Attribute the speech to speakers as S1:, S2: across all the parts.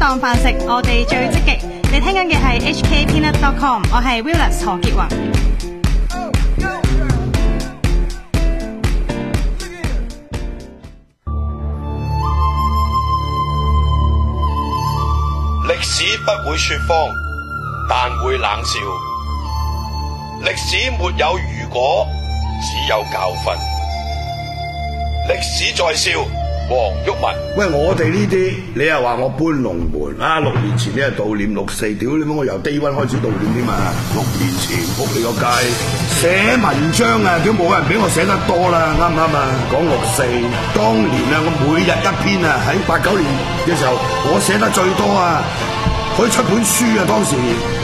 S1: 當飯食，我哋最積極。你聽緊嘅係 hkpeanut.com， 我係 Willis 何潔雲。
S2: 歷史不會說謊，但會冷笑。歷史沒有如果，只有教訓。歷史在笑，黃毓民。
S3: 喂，我哋呢啲，你又話我搬龍門啊？6年前你係悼念6·4，屌你媽！我由低溫開始悼念添嘛。6年前仆你個街，寫文章啊，屌冇人比我寫得多啦，啱唔啱啊？講6·4，當年啊，我每日一篇啊，喺89年嘅時候，我寫得最多啊，可以出本書啊！當時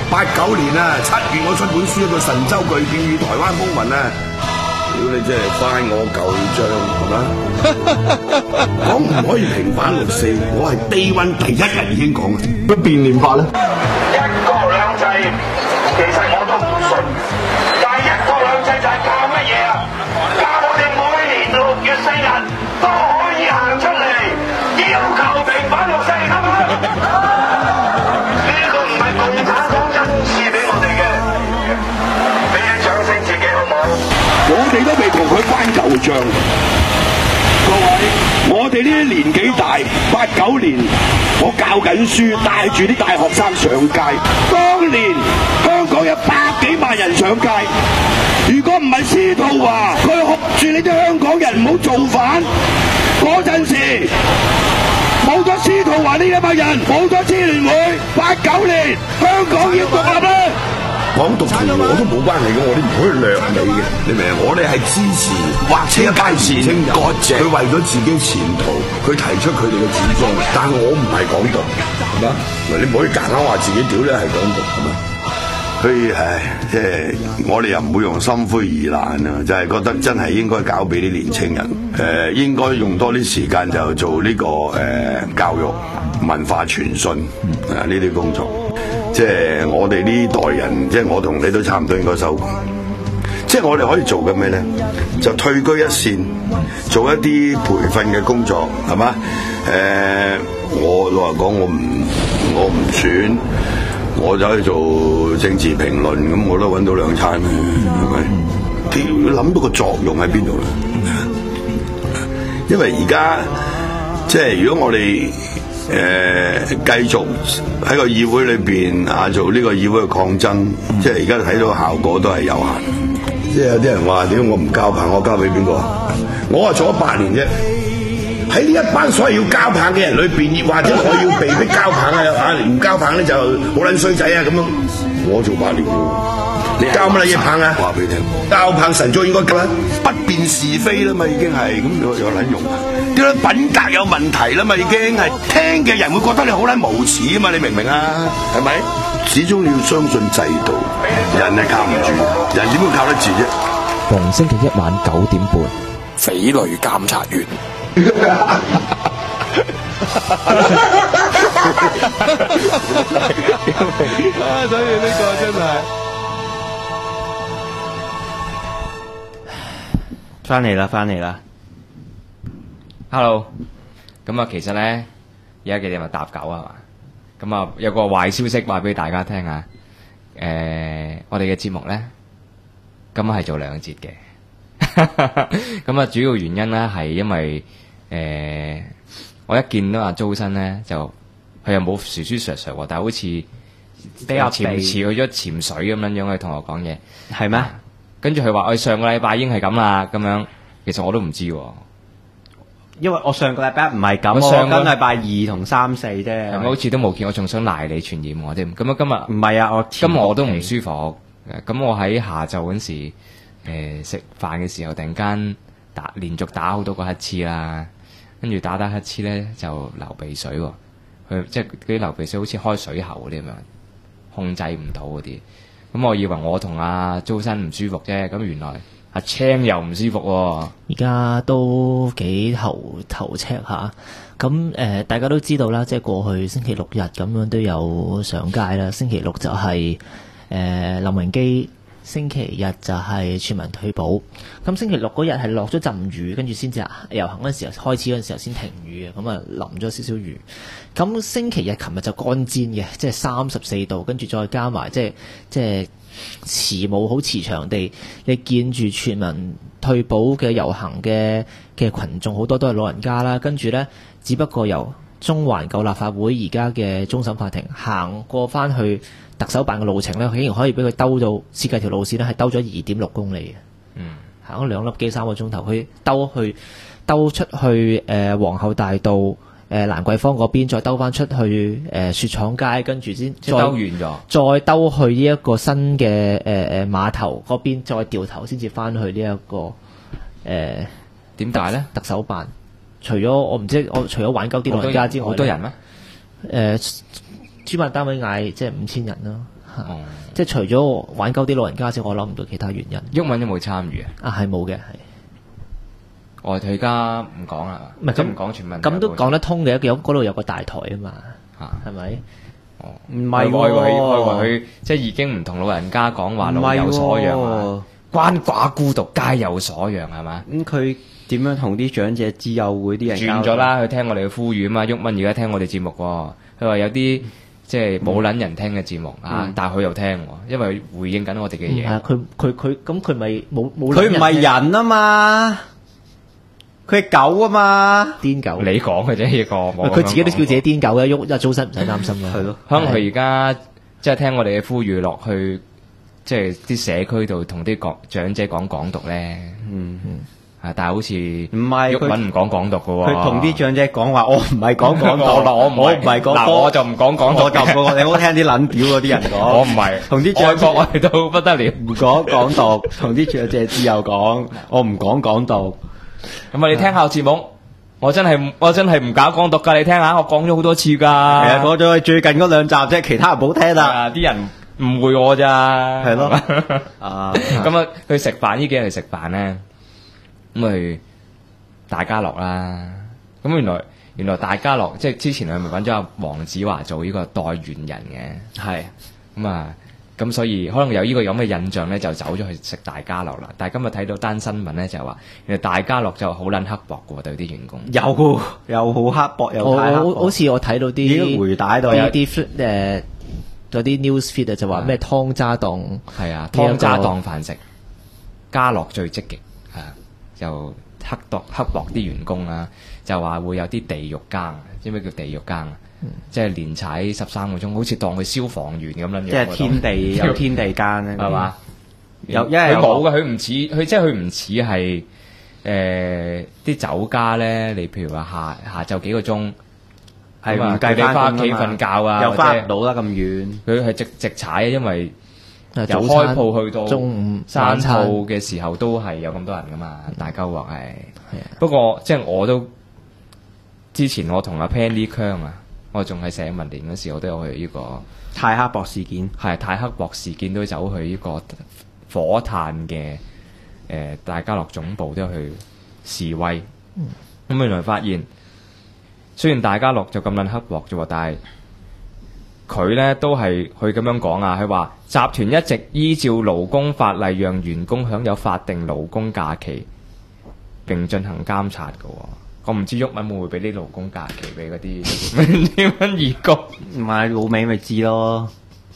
S3: 89年啊7月，我出本書叫《神州巨變與台灣風雲》啊。屌你真係翻我舊帳係嘛？講唔可以平反6·4，我係低溫第一日已經講嘅，乜變臉法咧？
S4: 一國兩制，其實我都唔信，但係一國兩制就係教乜嘢啊？教我哋每年6月4日都可以行出嚟要求平反6·4，得唔得？呢個唔係共產黨恩賜俾我哋嘅，俾啲掌聲自己好唔好？
S3: 我哋都未同佢翻舊帳，各位，我哋呢啲年紀大，89年我教緊書，帶住啲大學生上街。當年香港有100幾萬人上街，如果唔係司徒華，佢哭住你啲香港人唔好造反，嗰陣時冇咗司徒華呢一班人，冇咗支聯會，89年香港要獨立啦。港獨同我都冇關係嘅，我哋唔可以掠你嘅，你明啊？我哋係支持或者一班年青人，佢為咗自己前途，佢提出佢哋嘅主張，但係我唔係港獨，係嘛？你唔可以夾硬話自己屌咧係港獨，係嘛？所以即係我哋又唔會用心灰意冷啊，就係覺得真係應該交俾啲年青人，應該用多啲時間就做呢個教育、文化傳信啊呢啲工作。即係我哋呢代人，即係我同你都差唔多應該收工。即係我哋可以做嘅咩咧？就退居一線，做一啲培訓嘅工作，係嘛？我老實講，我唔選，我就去做政治評論，咁我都揾到2餐，係咪？要諗到個作用喺邊度咧？因為而家即係如果我哋繼續喺個議會裏邊做呢個議會嘅抗爭，即係而家睇到效果都係有限。即係有啲人話點解我唔交棒，我交俾邊個？我做咗8年啫。喺呢一班所謂要交棒嘅人裏邊，或者我要被逼交棒啊，唔交棒咧就好撚衰仔啊咁樣。我做8年喎，你交乜嘢棒啊？話俾你聽，交棒神早應該交啦，不辨是非啦嘛，已經係咁有撚用。啲品格有問題啦嘛，已經係聽嘅人會覺得你好撚無恥啊嘛，你明唔明啊？係咪？始終你要相信制度，人係靠唔住，人點會靠得住啫？
S5: 逢星期一晚9點半，
S2: 匪類監察員。
S6: 所以呢個真係翻嚟啦。Hello， 咁啊，其實咧而家幾點啊？搭9係嘛？咁啊，有個壞消息話俾大家聽啊！我哋嘅節目咧，今日係做2節嘅。咁啊，主要原因咧係因為我一見到阿周生咧，就佢又冇薯薯削削喎，但係好似比較似去咗潛水咁樣樣去同我講嘢，係咩？跟住佢話：我上個禮拜已經係咁啦，咁樣。其實我都唔知喎。
S7: 因為我上個禮拜唔係咁，我上個禮拜2同3、4啫，
S6: 係咪好似都冇見？我仲想賴你傳染我添。咁啊，今日唔
S7: 係啊，
S6: 今日我都唔舒服。咁我喺下晝嗰時，食飯嘅時候，突然間連續打好多個乞嗤啦，跟住打乞嗤咧就流鼻水喎。佢即係嗰啲流鼻水好似開水喉嗰啲咁樣，控制唔到嗰啲。咁我以為我同阿周生唔舒服啫，咁原來阿青又唔舒服喎。
S5: 而家都幾頭赤下。咁大家都知道啦，即係過去星期6日咁樣都有上街啦。星期6就係林榮基星期日就係全民退保。咁星期六嗰日係落咗陣雨，跟住先至遊行嗰陣時候開始嗰陣時候先停雨嘅，咁啊淋咗少少雨。咁星期日琴日就乾煎嘅，即係34度，跟住再加埋即係慈母好慈祥地，你見住全民退保嘅遊行嘅群眾好多都係老人家啦，跟住呢，只不過由中環舊立法會而家嘅終審法庭行過翻去特首辦嘅路程呢，竟然可以俾佢兜到設計條路線呢係兜咗2.6公里嘅，行咗2粒幾3個鐘頭，佢兜出去皇后大道蘭桂坊嗰邊，再兜翻出去雪廠街，跟住先
S6: 即係兜完咗，
S5: 再兜去呢一個新嘅碼頭嗰邊，再掉頭先至翻去呢一個
S6: 點解呢？
S5: 特首辦。除咗我唔知，我除咗挽救啲老人家之外，
S6: 好多人咩？
S5: 主辦單位嗌即係5000人啦，即係除咗挽救啲老人家之外，我諗唔到其他原因。
S6: 毓民有冇參與啊？
S5: 係冇嘅，係。
S6: 我哋而家唔講啦，
S5: 唔係咁
S6: 唔講全民。
S5: 咁都講得通嘅，嗰度有個大台啊嘛，係咪？
S7: 唔係
S6: 我以為佢即係已經唔同老人家講話老有所養啊，鰥寡孤獨皆有所養係嘛？
S7: 咁佢點樣同啲長者之友會啲人
S6: 轉咗啦？佢聽我哋嘅呼籲啊嘛，毓民而家聽我哋節目喎，佢話有啲即係冇撚人聽嘅節目啊，但係佢又聽喎，因為回應緊我哋嘅嘢。
S5: 佢咪冇
S7: 佢唔係人啊嘛，佢係狗啊嘛，
S5: 癲狗。
S6: 你講嘅啫呢個，
S5: 佢自己都叫自己癲狗嘅，喐早晨唔使擔心啦。
S7: 係咯，
S6: 可能佢而家即係聽我哋嘅呼籲落去，即係啲社區度同啲長者講港獨咧。但係好似
S7: 唔係
S6: 毓民唔講港獨嘅喎，
S7: 佢同啲長者講話，我唔係講港獨，
S6: 我唔係講，嗱我就唔講港獨，
S7: 我就你好聽啲撚屌嗰啲人講，
S6: 我唔係
S7: 同啲長者
S6: 我哋都不得了，
S7: 唔講港獨，同啲長者自由講，我唔講港獨。
S6: 咁你聽下節目，我真係唔搞港獨㗎，你聽下，我講咗好多次㗎。係
S7: 啊，講咗最近嗰2集啫，其他人唔好聽啦。
S6: 啲人誤會我咋，
S7: 係咯。
S6: 咁啊，去食飯呢幾日去食飯咧。咁咪大家樂啦，咁原來大家樂即係之前佢咪揾咗阿黃子華做呢個代言人嘅，係咁所以可能有呢個咁嘅印象咧，就走咗去食大家樂啦。但係今日睇到單新聞咧，就話原來大家樂就好撚刻薄嘅喎，對啲員工
S7: 又好刻薄，又太刻薄。
S5: 好似我睇到啲
S7: 回帶度
S5: 有啲嗰啲 news feed 啊，就話咩湯渣檔
S6: 係啊，湯渣檔飯食，家樂最積極係啊。就刻薄啲員工啊，就話會有啲地獄更，知咩叫地獄更啊？即係連踩13個鐘，好似當佢消防員咁樣。即係
S7: 天地有天地更咧，
S6: 係嘛？
S7: 有
S6: 佢冇嘅，佢唔似佢唔似係啲酒家咧。你譬如話下晝幾個鐘，
S7: 係唔計
S6: 翻屋企瞓覺啊，
S7: 又翻唔到啦咁遠。
S6: 佢係直踩，因為由開鋪去到
S5: 中午
S6: 閂鋪嘅時候都係有咁多人噶嘛，大鳩鑊係。不過即係我都之前我同阿 Penny 強啊，我仲係社民連嗰時，我都有去呢個
S7: 太克薄事件，
S6: 係太克薄事件都走去呢個火炭嘅大家樂總部都有去示威。咁原來發現雖然大家樂就咁撚刻薄啫喎，但係佢咧都係佢咁樣講啊，佢話集團一直依照勞工法例讓員工享有法定勞工假期並進行監察嘅喎。我唔知毓民會唔會俾啲勞工假期俾嗰啲義工？
S7: 唔係老味咪知咯。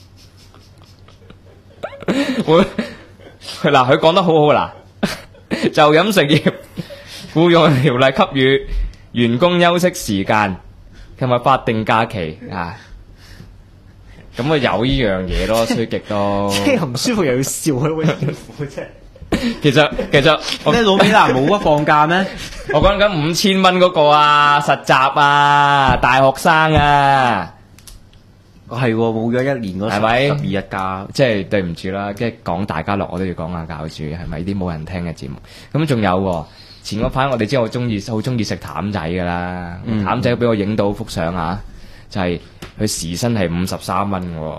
S6: 會嗱，佢講得好好嗱，就飲食業僱傭條例給予員工休息時間同埋法定假期啊。咁啊有呢樣嘢咯，衰極都。
S5: 即係唔舒服又要笑，佢會苦啫。
S6: 其實
S7: 咩老味嗱冇乜放假咩？
S6: 我講緊5000蚊嗰個啊，實習啊，大學生啊，
S7: 係冇咗1年嗰
S6: 係咪
S7: 12日假？
S6: 即係對唔住啦，即係講大家樂，我都要講下教主係咪啲冇人聽嘅節目？咁仲有前嗰排我哋知我好中意食淡仔噶啦，淡仔俾我影到幅相啊，就係佢時薪係53蚊喎，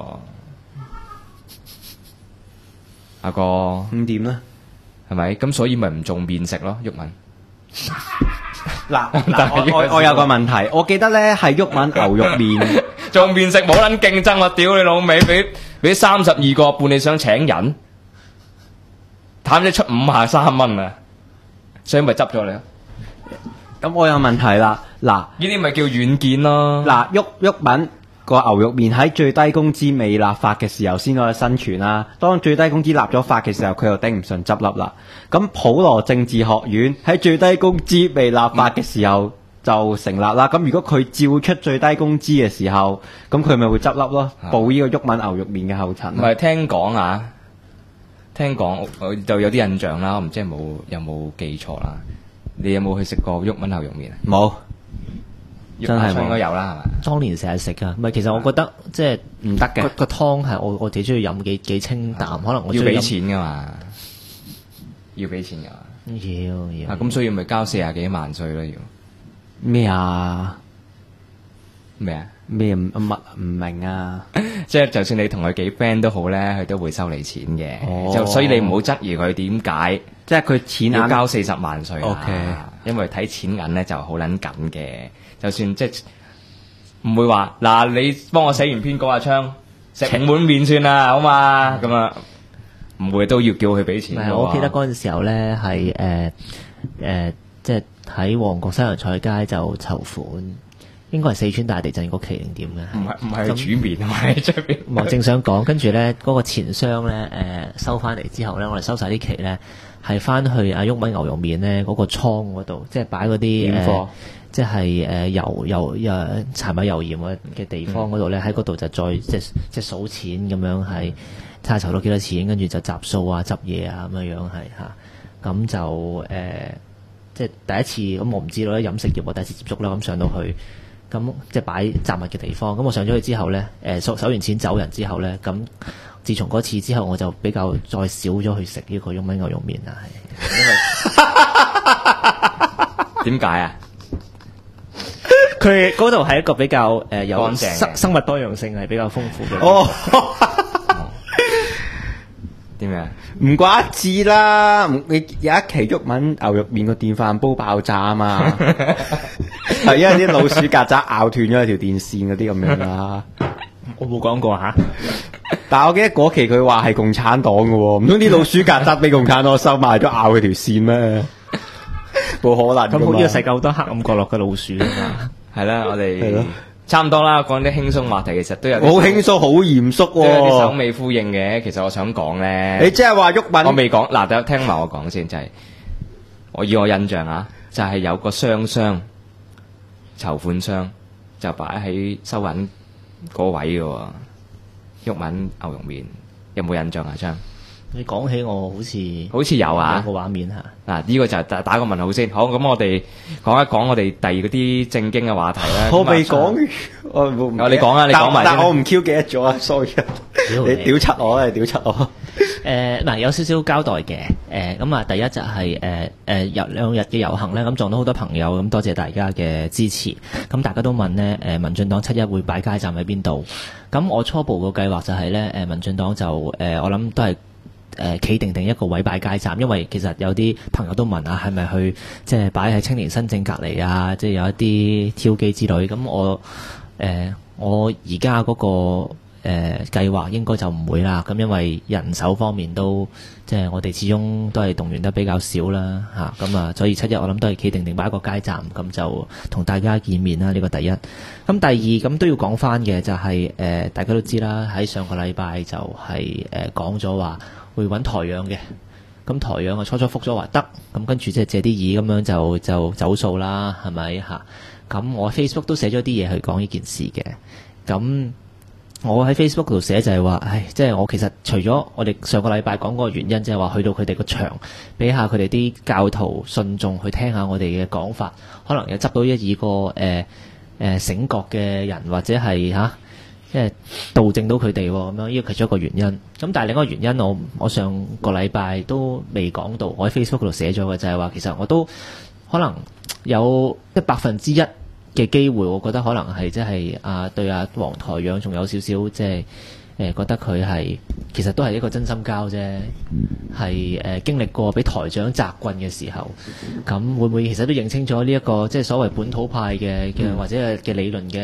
S6: 阿哥
S7: 咁點咧？
S6: 係咪？咁所以咪唔做麵食咯，毓民。
S7: 嗱，我有個問題，我記得咧係毓民牛肉麵
S6: 做麵食冇撚競爭，我屌你老味，俾32個半，你想請人？ 淡仔出53蚊啊，所以咪執咗你咯。
S7: 咁我有問題啦，嗱，
S6: 呢啲咪叫軟件咯。
S7: 嗱，毓民個牛肉麵喺最低工資未立法嘅時候先可以生存啦。當最低工資立咗法嘅時候，佢又頂唔順執笠啦。咁普羅政治學院喺最低工資未立法嘅時候就成立啦。咁如果佢照出最低工資嘅時候，咁佢咪會執笠咯，步呢個毓民牛肉麵嘅後塵。
S6: 唔係聽講啊，聽講我就有啲印象啦，我唔知有冇記錯啦。你有冇去食過毓民牛肉麵啊？
S7: 冇。真係
S6: 應該有啦，係嘛？
S5: 當年成日食噶，唔係其實我覺得即係
S7: 唔得嘅。
S5: 個湯係我自己中意飲幾清淡，可能我
S6: 要俾錢噶嘛，要俾錢噶。
S5: 要
S6: 咁所以咪交40幾萬稅咯，要
S7: 咩啊？
S6: 咩啊？
S7: 咩唔明啊？
S6: 即係就算你同佢幾 friend 都好咧，佢都會收你錢嘅。就所以你唔好質疑佢點解，
S7: 即係佢錢
S6: 要交40萬稅。
S7: OK，
S6: 因為睇錢銀咧就好撚緊嘅。就算即係唔會話嗱，你幫我寫完篇稿啊，昌食5碗麵算啦，好嘛？咁啊，唔會都要叫佢俾錢。
S5: 我記得嗰陣時候咧係即係喺旺角西洋菜街就籌款，應該係四川大地震嗰期定點嘅？
S6: 唔係煮麵，唔係喺出邊。
S5: 我正想講，跟住咧嗰個錢箱咧收翻嚟之後咧，我哋收晒啲期咧係翻去阿毓民牛肉麵咧嗰個倉嗰度，即係擺嗰啲即係油柴米油鹽嘅地方嗰度咧，喺嗰度就再即係數錢咁樣，係睇下籌到幾多錢，跟住就集數啊、執嘢啊咁樣係嚇。咁就即係第一次咁，我唔知道咧飲食業我第一次接觸啦。咁上到去咁即係擺雜物嘅地方。咁我上咗去之後咧，收完錢走人之後咧，咁自從嗰次之後，我就比較再少咗去食呢個毓民牛肉麵啊，係因為點解啊？佢嗰度係一個比較有生物多樣性係比較豐富嘅。
S7: 哦，
S6: 點樣？
S7: 唔怪之啦，你有一期毓民牛肉麵個電飯煲爆炸啊嘛，係因為啲老鼠曱甴咬斷咗條電線嗰啲咁樣啦。
S5: 我冇講過嚇，
S7: 但係我記得嗰期佢話係共產黨嘅喎，唔通啲老鼠曱甴俾共產黨收買咗咬佢條線咩？冇可能。
S5: 咁呢個世界好多黑暗角落嘅老鼠啊嘛。
S6: 係啦，我哋差唔多啦，講啲輕鬆話題，其實都有
S7: 好輕鬆，好嚴肅喎，
S6: 都有啲首尾呼應嘅。其實我想講咧，
S7: 你即係話毓民，
S6: 我未講嗱，等聽埋我講先，就係我以我印象啊，就係有個雙籌款箱就擺喺收銀嗰位嘅喎，毓民牛肉麵有冇印象啊？張？
S5: 你講起我好似
S6: 有啊，
S5: 有個畫面嚇。
S6: 嗱，呢個就打個問號先。好，咁我哋講一講我哋第二嗰啲正經嘅話題啦。
S7: 我未講，
S6: 你講啊，你講埋。
S7: 但我唔 Q 記得咗啊 ，sorry。你屌柒我啊，屌柒我。
S5: 嗱，有少少交代嘅。咁啊，第一就係有2日嘅遊行咧，咁撞到好多朋友，咁多謝大家嘅支持。咁大家都問咧，民進黨7·1會擺街站喺邊度？咁我初步個計劃就係咧，民進黨就我諗都係。企定一個位擺街站，因為其實有啲朋友都問啊，係咪去即係擺喺青年新政隔離啊？即係有一啲挑機之類。咁我而家嗰個計劃應該就唔會啦。咁因為人手方面都即係我哋始終都係動員得比較少啦嚇。咁啊，所以7日我諗都係企定擺一個街站，咁就同大家見面啦。呢個第一。咁第二咁都要講翻嘅就係大家都知啦，喺上個禮拜就係講咗話。會揾台養嘅，咁台養啊初覆咗話得，咁跟住即係借啲意咁樣就走數啦，係咪嚇？咁我 Facebook 都寫咗啲嘢去講呢件事嘅，咁我喺 Facebook 度寫就係話，即係我其實除咗我哋上個禮拜講嗰個原因，即係話去到佢哋個場，俾下佢哋啲教徒信眾去聽下我哋嘅講法，可能又執到一個醒覺嘅人，或者係嚇。即係導正到佢哋咁樣，呢個其中一個原因。咁但係另一個原因，我上個禮拜都未講到，我喺 Facebook 度寫咗嘅就係話，其實我都可能有1%嘅機會，我覺得可能係即係對黃台仰仲有少少即係覺得佢係其實都係一個真心交啫，係經歷過俾台長責棍嘅時候，咁會唔會其實都認清咗呢一個即係所謂本土派嘅或者嘅理論嘅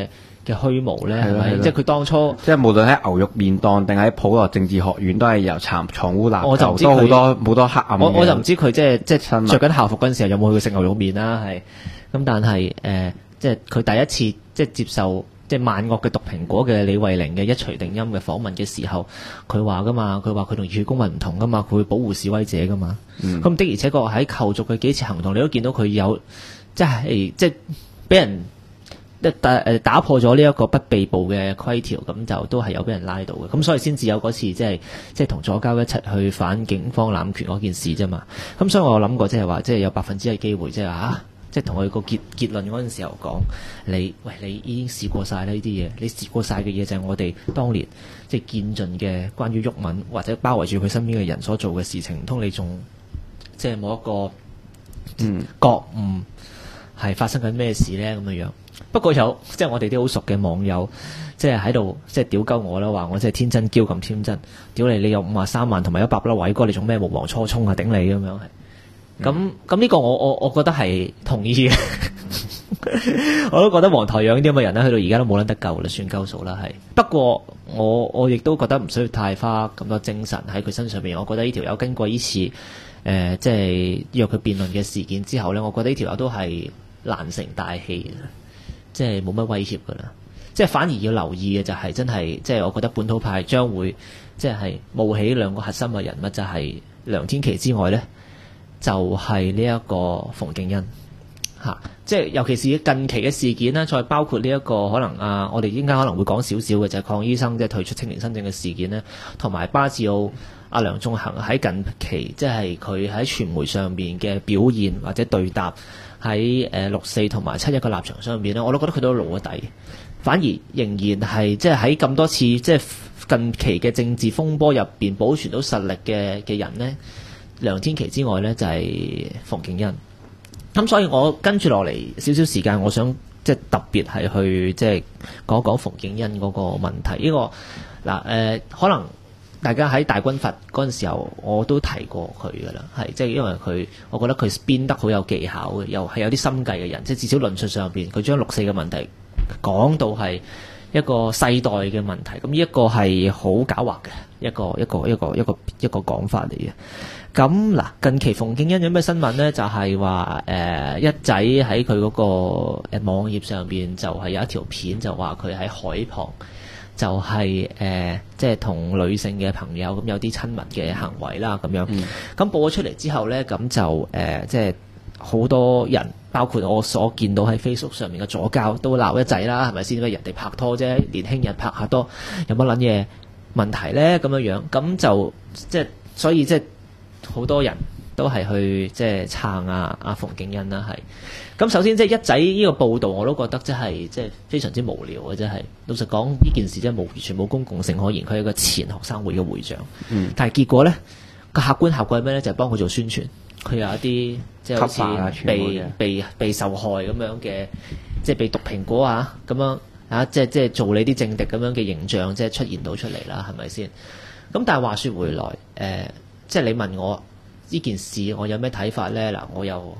S5: 嘅虛無咧？係咪？
S7: 係咯係咯
S5: 即係佢當初。
S7: 即係無論喺牛肉麵檔定喺普羅政治學院，都係由藏污納
S5: 我就唔知
S7: 垢，都好
S5: 佢
S7: 多黑暗嘅
S5: 我就唔知佢即係
S7: 新聞
S5: 着緊校服嗰陣時候有冇去過食牛肉麵啦，係咁，但係即係佢第一次即係接受即係萬惡嘅毒蘋果嘅李慧玲嘅一錘定音嘅訪問嘅時候，佢話噶嘛，佢話佢同熱血公民唔同噶嘛，佢會保護示威者噶嘛。咁、的而且確喺後續嘅幾次行動，你都見到佢有即係俾人打破咗呢一個不被捕嘅規條，咁就都係有俾人拉到嘅，咁所以先至有嗰次即係同左膠一齊去反警方濫權嗰件事啫嘛。咁所以我諗過即係話，即係有1%嘅機會，即係即係同佢個結論嗰陣時候講，你已經試過晒呢啲嘢，你試過晒嘅嘢就係我哋當年即係見盡嘅關於毓民或者包圍住佢身邊嘅人所做嘅事情，唔通你仲即係冇一個覺悟係發生緊咩事咧咁樣？不過有即係我哋啲好熟嘅網友，即係喺度即係屌鳩我啦，話我即係天真嬌咁天真，屌你有53萬同埋100粒偉哥，你做咩無忘初衷啊？頂你咁樣係。咁呢個我覺得係同意嘅，我都覺得黃台仰啲咁嘅人咧，去到而家都冇撚得救啦，算鳩數啦係。不過我亦都覺得唔需要太花咁多精神喺佢身上邊。我覺得呢條友經過呢次即係約佢辯論嘅事件之後咧，我覺得呢條友都係難成大器，即係冇乜威脅噶啦。即係反而要留意嘅就係真係，即係我覺得本土派將會即係冒起兩個核心嘅人物，就係梁天琦之外咧，就係呢一個馮敬恩嚇，即係尤其是近期嘅事件啦，再包括呢一個可能我哋應該可能會講少少嘅就係鄺醫生即係退出青年新政嘅事件咧，同埋巴治奧梁頌恆喺近期即係佢喺傳媒上邊嘅表現或者對答喺6·4同埋7·1嘅立場上邊咧，我都覺得佢都露咗底，反而仍然係即係喺咁多次即係近期嘅政治風波入邊保存到實力嘅人咧，梁天琦之外咧就係馮敬恩。咁所以我跟住落嚟少少時間，我想即係特別係去即係講講馮敬恩嗰個問題。呢個嗱可能大家喺大軍閥嗰陣時候，我都提過佢噶啦，係即係因為我覺得佢編得好有技巧嘅，又係有啲心計嘅人，即係至少論述上邊，佢將6·4嘅問題講到係一個世代嘅問題。咁呢一個係好狡猾嘅一個講法嚟嘅。咁嗱，近期馮敬恩有咩新聞呢？就係話一仔喺佢嗰個網頁上邊就係有一條片，就話佢喺海旁就係即係同女性嘅朋友咁有啲親密嘅行為啦咁樣。咁報咗出嚟之後呢，咁就即係好多人，包括我所見到喺 Facebook 上面嘅左膠都鬧一仔啦，係咪先？因為人哋拍拖啫，年輕人拍下拖有乜撚嘢問題呢？咁樣咁就即係所以即係。好多人都係去即係撐阿馮敬恩啦，係咁。首先即係一仔呢個報導，我都覺得即係非常之無聊嘅，真係老實講，呢件事真係完全冇公共性可言。佢係一個前學生會嘅會長，但係結果咧個客觀效果係咩咧？就係幫佢做宣傳，佢有一啲即係好似被受害咁樣嘅，即係被毒蘋果咁樣即係做你啲政敵咁樣嘅形象，即係出現到出嚟啦，係咪先？咁但係話說回來，即係你問我呢件事，我有咩睇法咧？嗱，我又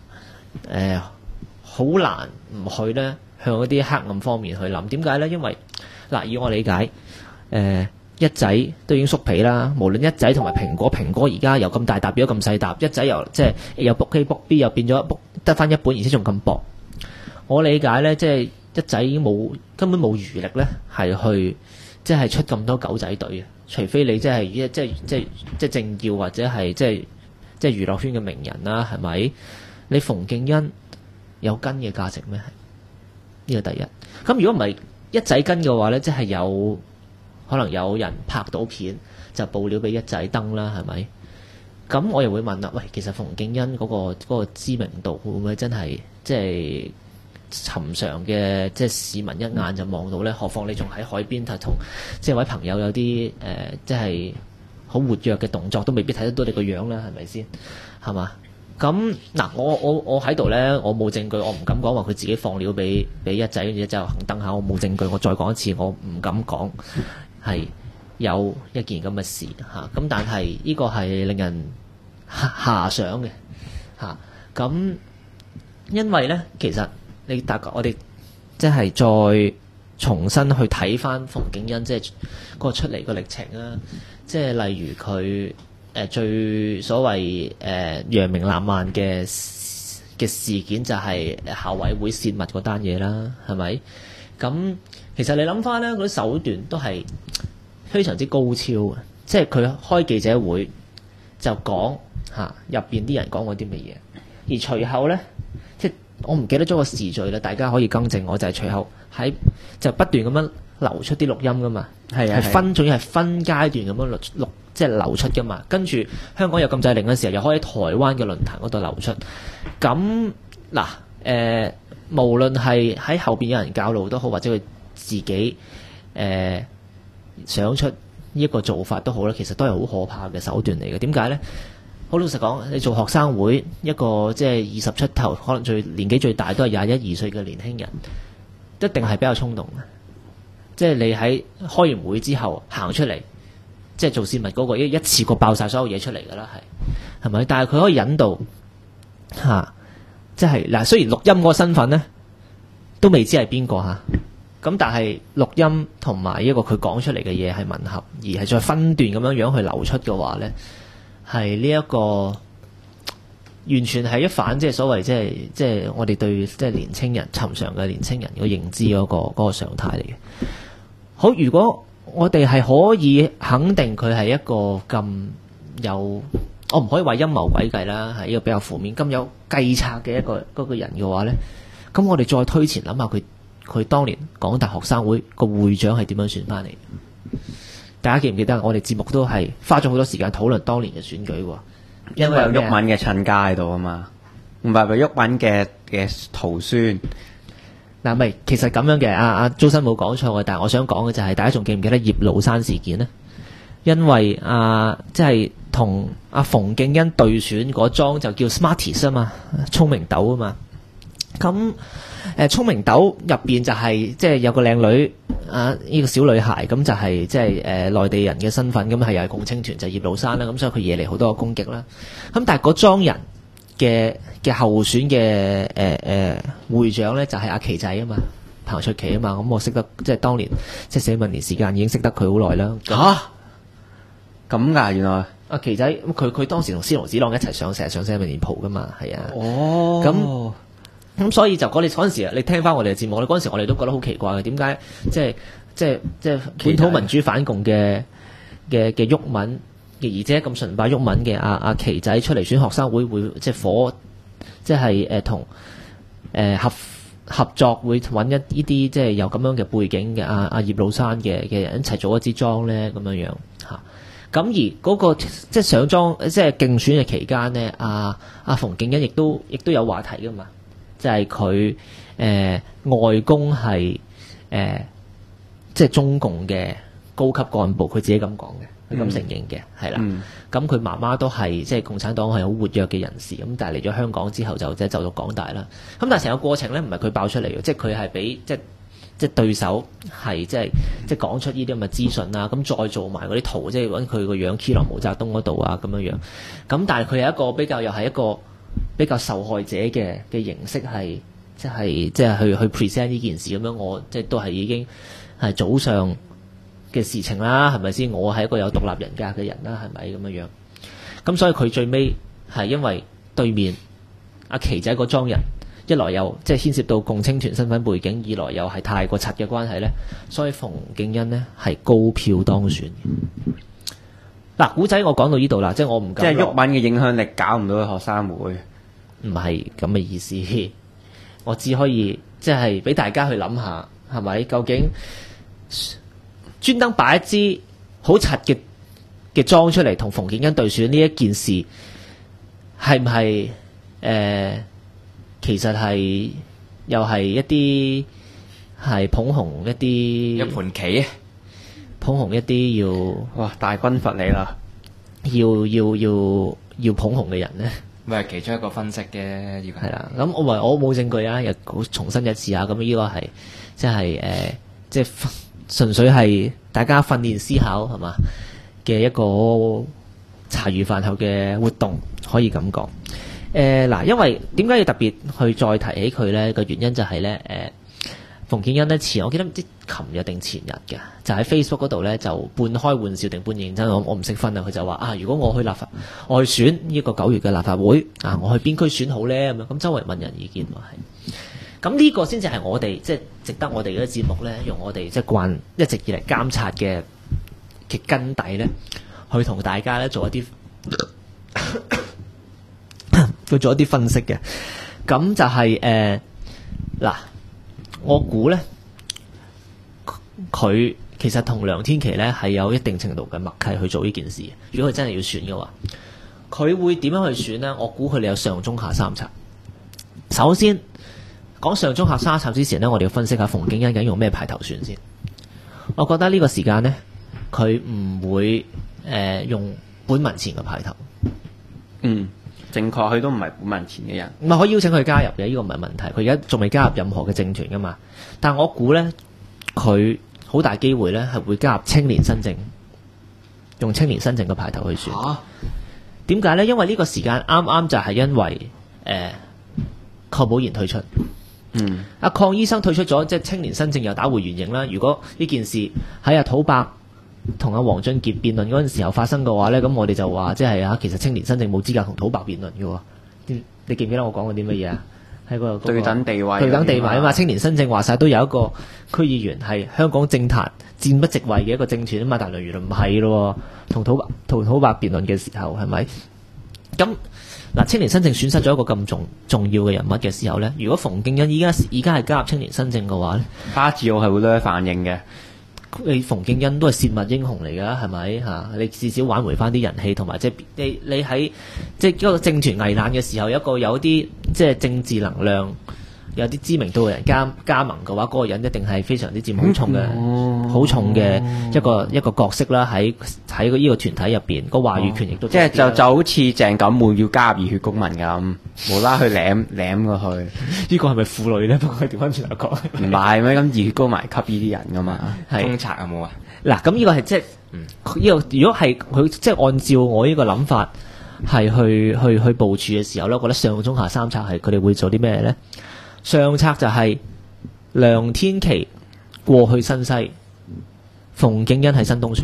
S5: 好難唔去咧向一啲黑暗方面去諗。點解咧？因為嗱，以我理解，一仔都已經縮皮啦。無論一仔同埋蘋果而家由咁大沓變咗咁細沓，一仔由即係又 book A book B 又變咗得翻一本，而且仲咁薄。我理解咧，即係一仔已經根本冇餘力咧，係去即係出咁多狗仔隊嘅。除非你即係政要或者係即係娛樂圈嘅名人啦，係咪？你馮敬恩有跟嘅價值咩？係呢個第一。咁如果唔係一仔跟嘅話咧，即係可能有人拍到片就報料俾一仔登啦，係咪？咁我又會問啦，喂，其實馮敬恩嗰個知名度會唔會真係即係尋常嘅即係市民一眼就望到咧？何況你仲喺海邊同即係位朋友有啲即係好活躍嘅動作，都未必睇得到你個樣啦，係咪先？係嘛？咁嗱，我喺度咧，我冇證據，我唔敢講話佢自己放料俾一仔，跟住就肯登下，我冇證據，我再講一次，我唔敢講係有一件咁嘅事嚇。咁但係呢個係令人遐想嘅嚇。咁因為咧，其實我哋即係再重新去睇翻馮敬恩即係嗰個出嚟個歷程啦。即係例如佢最所謂揚名立萬嘅事件就係校委會泄密嗰單嘢啦，係咪？咁其實你諗翻咧，嗰啲手段都係非常之高超嘅，即係佢開記者會就講嚇入邊啲人講過啲乜嘢，而隨後咧，即係我唔記得咗個時序啦，大家可以更正我，就係隨後喺就不斷咁樣流出啲錄音噶嘛，係仲要係分階段咁樣錄即係流出噶嘛，跟住香港有禁制令嘅時候，又可以喺台灣嘅論壇嗰度流出。咁嗱無論係喺後邊有人教路都好，或者佢自己想出呢一個做法都好啦，其實都係好可怕嘅手段嚟嘅。點解呢？好老實講，你做學生會一個即係20出頭，可能年紀最大都係21、22歲嘅年輕人，一定係比較衝動嘅。即係你喺開完會之後行出嚟，即係做市民嗰個一次過爆晒所有嘢出嚟㗎啦，係咪？但係佢可以引導即係嗱，雖然錄音嗰個身份咧都未知係邊個嚇，咁但係錄音同埋一個佢講出嚟嘅嘢係吻合，而係再分段咁樣去流出嘅話咧，係呢一個完全係一反即係所謂即係我哋對即係年青人尋常嘅年青人嘅認知嗰個常態嚟嘅。好，如果我哋係可以肯定佢係一個咁有，我唔可以話陰謀詭計啦，係一個比較負面、咁有計策嘅嗰個人嘅話呢，咁我哋再推前諗下佢當年港大學生會個會長係點樣選翻嚟？大家記唔記得？我哋節目都係花咗好多時間討論當年嘅選舉喎，
S7: 因為有毓民嘅親家喺度啊嘛，唔係毓民嘅徒孫。
S5: 嗱，咪其實咁樣嘅，阿周生冇講錯嘅，但係我想講嘅就係、大家仲記唔記得葉老山事件呢？因為即係同阿馮敬恩對選嗰莊就叫 Smarties 啊嘛，聰明豆啊嘛。咁聰明豆入邊就係即係有個靚女呢個小女孩，咁就係即係內地人嘅身份，咁係又係共青團就葉老山啦，咁所以佢惹嚟好多嘅攻擊啦。咁但係嗰莊人嘅候選嘅會長咧就係阿奇仔啊嘛，彭卓棋啊嘛，咁我識得即係當年即係社民連時間已經識得佢好耐啦。
S7: 咁㗎，原來
S5: 阿奇仔佢當時同司徒子朗一齊成日上社民連蒲噶嘛，係啊。
S7: 哦，
S5: 咁所以就嗰陣時你聽翻我哋嘅節目咧，嗰陣時我哋都覺得好奇怪嘅，點解即係本土民主反共嘅毓民嘅而且咁崇拜毓民嘅阿奇仔出嚟選學生會即係即係同合作會揾一呢啲即係有咁樣嘅背景嘅阿葉老山嘅人一齊做一支莊咧咁樣嚇。咁而嗰個即係上莊即係競選嘅期間呢，阿馮敬恩亦都有話題噶嘛，就係佢外公係即係中共嘅高級幹部，佢自己咁講嘅，佢咁承認嘅，係啦。咁佢媽媽都係即係共產黨係好活躍嘅人士，咁但係嚟咗香港之後就即係就到港大啦。咁但係成個過程咧唔係佢爆出嚟嘅，即係佢係俾即係對手係即係講出呢啲咁嘅資訊啊，咁再做埋嗰啲圖，即係揾佢個樣 key 落毛澤東嗰度啊咁樣樣。咁但係佢係一個又係一個比較受害者嘅形式，係即係去 present 呢件事咁樣。我即係都係已經係早上嘅事情啦，係咪先？我係一個有獨立人格嘅人啦，係咪咁樣樣？咁所以佢最尾係因為對面阿奇仔個莊人，一來又即係牽涉到共青團身份背景，二來又係太過柒嘅關係咧，所以馮敬恩呢係高票當選。嗱，古仔我講到呢度啦，即係我唔夠。即係
S7: 毓民嘅影響力搞唔到學生會，
S5: 唔係咁嘅意思。我只可以即係俾大家去諗下，係咪？究竟專登擺一支好柒嘅莊出嚟同馮敬恩對選呢一件事，係唔係其實係又係一啲係捧紅一啲
S6: 一盤棋，
S5: 捧紅一啲要
S7: 哇大軍閥你啦，
S5: 要捧紅嘅人咧，
S6: 咪係其中一個分析嘅呢個
S5: 係啦。咁我冇證據啊，又重申一次啊。咁呢個係即係純粹係大家訓練思考係嘛嘅一個茶餘飯後嘅活動，可以咁講。嗱，因為點解要特別去再提起佢咧？個原因就係咧， 馮敬恩咧我記得唔知琴日定前日嘅，就喺 Facebook 嗰度咧就半開玩笑定半認真，我唔識分啊。佢就話啊，如果我去我去選呢個9月嘅立法會啊，我去邊區選好咧咁樣，咁周圍問人意見喎係。咁呢個先至係我哋即係值得我哋嘅節目咧，用我哋即係一直以嚟監察嘅根底咧，去同大家咧做一啲去做一啲分析嘅。咁就係嗱，我估咧佢其實同梁天琦咧係有一定程度嘅默契去做呢件事。如果佢真係要選嘅話，佢會點樣去選呢？我估佢哋有上中下三策。首先講上中下三策之前呢，我哋要分析下馮敬恩究竟用咩牌頭選先。我覺得呢個時間呢，佢唔會用本民前嘅牌頭。
S7: 正確，佢都唔係本民前嘅人。
S5: 唔係可以邀請佢加入嘅，呢個唔係問題。佢而家仲未加入任何嘅政團噶嘛。但係我估呢，佢好大機會呢係會加入青年新政，用青年新政嘅牌頭去選。點解呢？因為呢個時間啱啱就係因為鄺寶賢退出。阿鄺醫生退出咗，即係青年新政又打回原形啦。如果呢件事喺阿土伯同阿黃俊傑辯論嗰陣時候發生嘅話呢，咁我哋就話即係其實青年新政冇資格同土伯辯論嘅喎。你記唔記得我講過啲乜嘢啊？喺個
S7: 對等地位，
S5: 對等地位啊嘛。青年新政話晒都有一個區議員係香港政壇佔不席位嘅一個政團啊嘛，但係原來唔係咯，同土伯辯論嘅時候係咪？咁嗱，青年新政損失咗一個咁重要嘅人物嘅時候呢，如果馮敬恩依家係加入青年新政嘅話呢，
S7: 巴治奧係會咧反應嘅。
S5: 你馮敬恩都係泄密英雄嚟㗎，係咪嚇？你至少挽回翻啲人氣，同埋即係你喺即係一個政團危難嘅時候，有啲即係政治能量，有啲知名度嘅人加盟嘅話，嗰個人一定係非常之佔好重嘅一個角色啦。喺呢個團體入邊，個話語權亦都
S7: 即係就好似鄭錦滿要加入熱血公民咁，無啦去舐過去。
S5: 呢個係咪婦女咧？不過佢調翻轉頭講，
S7: 唔係咩？咁熱血公民吸呢啲人噶嘛？
S6: 公賊有冇啊？
S5: 嗱，咁呢個係即係呢個，如果係佢即係按照我呢個諗法係去部署嘅時候咧，我覺得上中下三策係佢哋會做啲咩咧？上策就係梁天琦過去新西，馮敬恩喺新東選。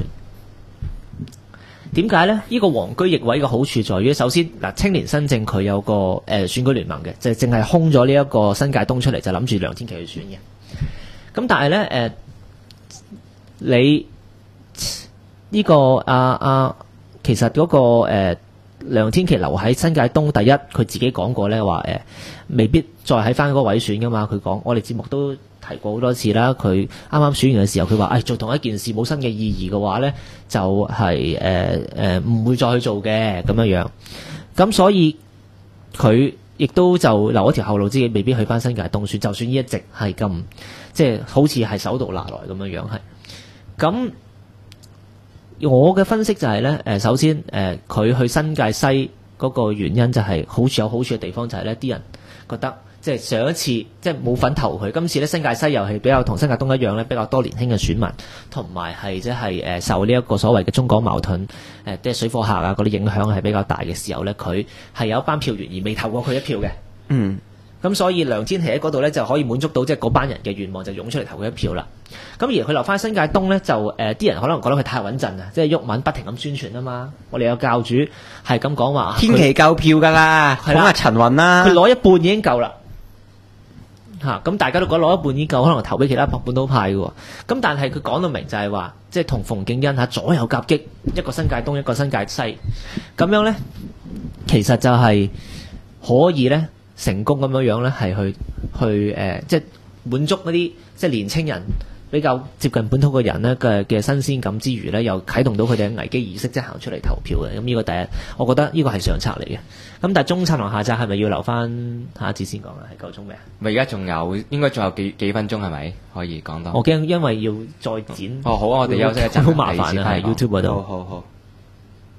S5: 點解呢？呢個黃居易位嘅好處在於，首先嗱，青年新政佢有個選舉聯盟嘅，就淨係空咗呢一個新界東出嚟，就諗住梁天琦去選嘅。咁但係呢，你呢個其實嗰個梁天琦留喺新界東，第一佢自己講過呢話未必再喺翻嗰個位選噶嘛。佢講我哋節目都提過好多次啦。佢啱啱選完嘅時候，佢話做同一件事冇新嘅意義嘅話呢，就係唔會再去做嘅咁樣樣。咁所以佢亦都就留一條後路，自己未必去翻新界東選。就算呢一直係咁，即係好似係手到拿來咁樣樣係。咁我嘅分析就係呢，首先佢去新界西嗰個原因就係有好處嘅地方就係呢啲人覺得即係上一次即係冇份投佢，今次呢新界西又係比較同新界東一樣呢，比較多年輕嘅選民，同埋係即係受呢一個所謂嘅中港矛盾即係水貨客啊嗰啲影響係比較大嘅時候呢，佢係有一班票源而未投過佢一票嘅。咁所以梁天琦喺嗰度呢，就可以滿足到即係嗰班人嘅願望，就湧出嚟投佢一票啦。咁而佢留翻新界東呢，就啲人可能覺得佢太穩陣啊，即係毓民不停咁宣傳啊嘛。我哋有教主係咁講話，
S7: 天琦夠票㗎啦，講下陳雲啦，
S5: 佢攞一半已經夠啦。咁大家都覺得攞一半已經夠，可能投俾其他本土派嘅喎。咁但係佢講到明就係話，即係同馮敬恩左右夾擊，一個新界東，一個新界西，咁樣呢，其實就係可以呢。成功咁樣呢，係去即係滿足嗰啲即係年青人比較接近本土嘅人呢嘅新鮮感之餘呢，又啟動到佢哋嘅危機意識，即係行出嚟投票嘅。咁呢個第一，我覺得呢個係上策嚟嘅。咁但係中策同下策係咪要留翻下一節先講啊？係夠鐘未啊？
S6: 咪而家仲有，應該仲有幾分鐘係咪可以講到？
S5: 我驚因為要再剪。
S6: 好啊，我哋休息一陣，
S5: 好麻煩啊，係 YouTube 嗰度。
S6: 好。